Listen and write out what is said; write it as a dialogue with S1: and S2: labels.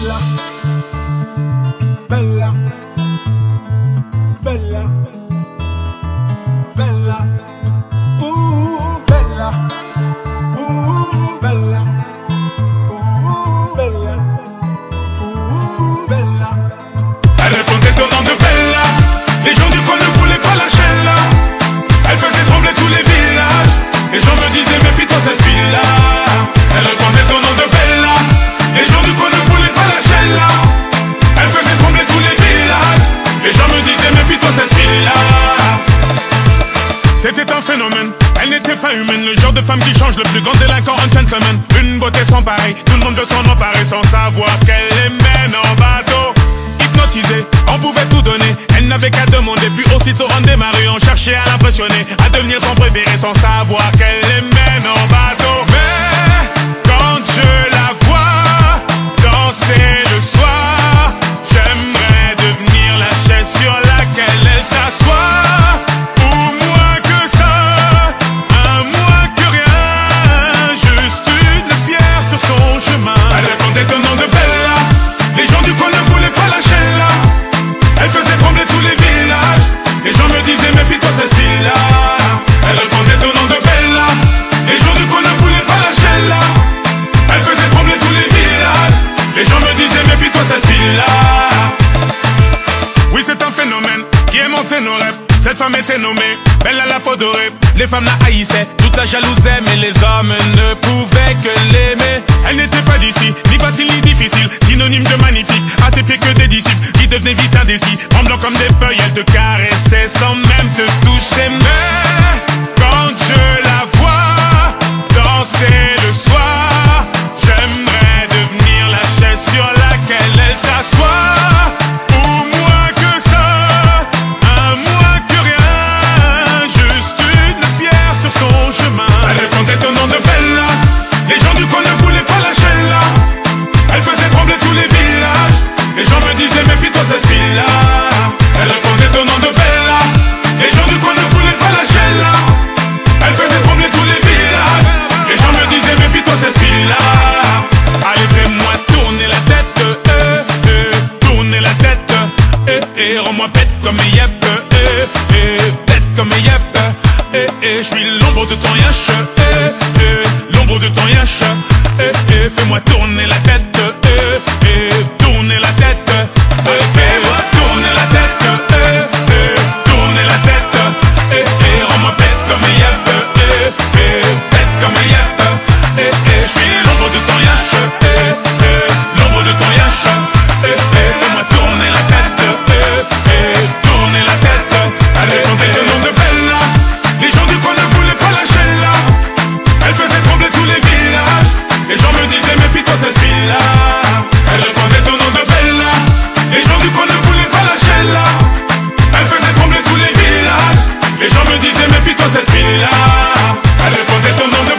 S1: Bella, bella, bella, bella, bella, bella, bella, bella.
S2: Elle répondait au nom de Bella. Les gens du coin ne voulaient pas lâcher là. Elle faisait trembler tous les villages. Les gens me disaient méfie-toi cette fille-là. Elle répondait au nom de Bella. Les gens du coin ne voulaient pas lâcher là. Elle faisait trembler tous les villages. Les gens me disaient méfie-toi cette fille-là. C'était un phénomène, elle n'était pas humaine. Le genre de femme qui change le plus grand délinquant en gentleman. Une beauté sans pareil, tout le monde veut s'en emparer sans savoir qu'elle les mène en bateau. Hypnotisée, on pouvait tout donner. Elle n'avait qu'à demander, puis aussitôt on démarrait. On cherchait à l'impressionner, à devenir son préféré sans savoir qu'elle les mène en bateau. Mais quand je la vois danser le soir, j'aimerais devenir la chaise sur laquelle elle s'assoit. Elle répondait au nom de Bella. Les gens du coin ne voulaient pas lâcher là. Elle faisait trembler tous les villages. Les gens me disaient méfie-toi cette fille-là. Elle répondait au nom de Bella. Les gens du coin ne voulaient pas lâcher là. Elle faisait trembler tous les villages. Les gens me disaient méfie-toi cette fille-là. Oui, c'est un phénomène qui est monté nos rêves. Cette femme était nommée Belle à la peau dorée. Les femmes la haïssaient, toute la jalousaient, mais les hommes ne pouvaient que l'aimer. Elle n'était pas d'ici, ni facile ni difficile, synonyme de magnifique, à ses pieds que des disciples qui devenaient vite indécis. Tremblant comme des feuilles, elle te caressait sans même te toucher. Mais quand je la vois danser le soir, j'aimerais devenir la chaise sur laquelle elle s'assoit. Elle répondait au nom de Bella. Les gens du coin ne voulaient pas lâcher là. Elle faisait trembler tous les villages. Les gens me disaient méfie-toi cette fille-là. Elle répondait au nom de Bella. Les gens du coin ne voulaient pas lâcher là. Elle faisait trembler tous les villages. Les gens me disaient méfie-toi cette fille-là. Allez, fais-moi tourner la tête, tourner la tête, rends-moi bête comme yep, bête comme yep. Je suis l'ombre de ton yash, l'ombre de ton yash, fais-moi tourner la tête, tourner la tête, fais-moi tourner la tête, tourner la tête, rends-moi bête comme yep, bête comme yep, je suis l'ombre de ton yash, l'ombre de ton yash, fais-moi tourner la tête, tourner la tête, allez, tombez le nom de Bella. Les gens du coin ne voulaient pas lâcher là. Elle faisait trembler tous les villages. Les gens me disaient méfie-toi cette fille-là. Elle répondait au nom de Bella. Les gens du coin ne voulaient pas lâcher là. Elle faisait trembler tous les villages. Les gens me disaient méfie-toi cette fille-là. Elle répondait au nom de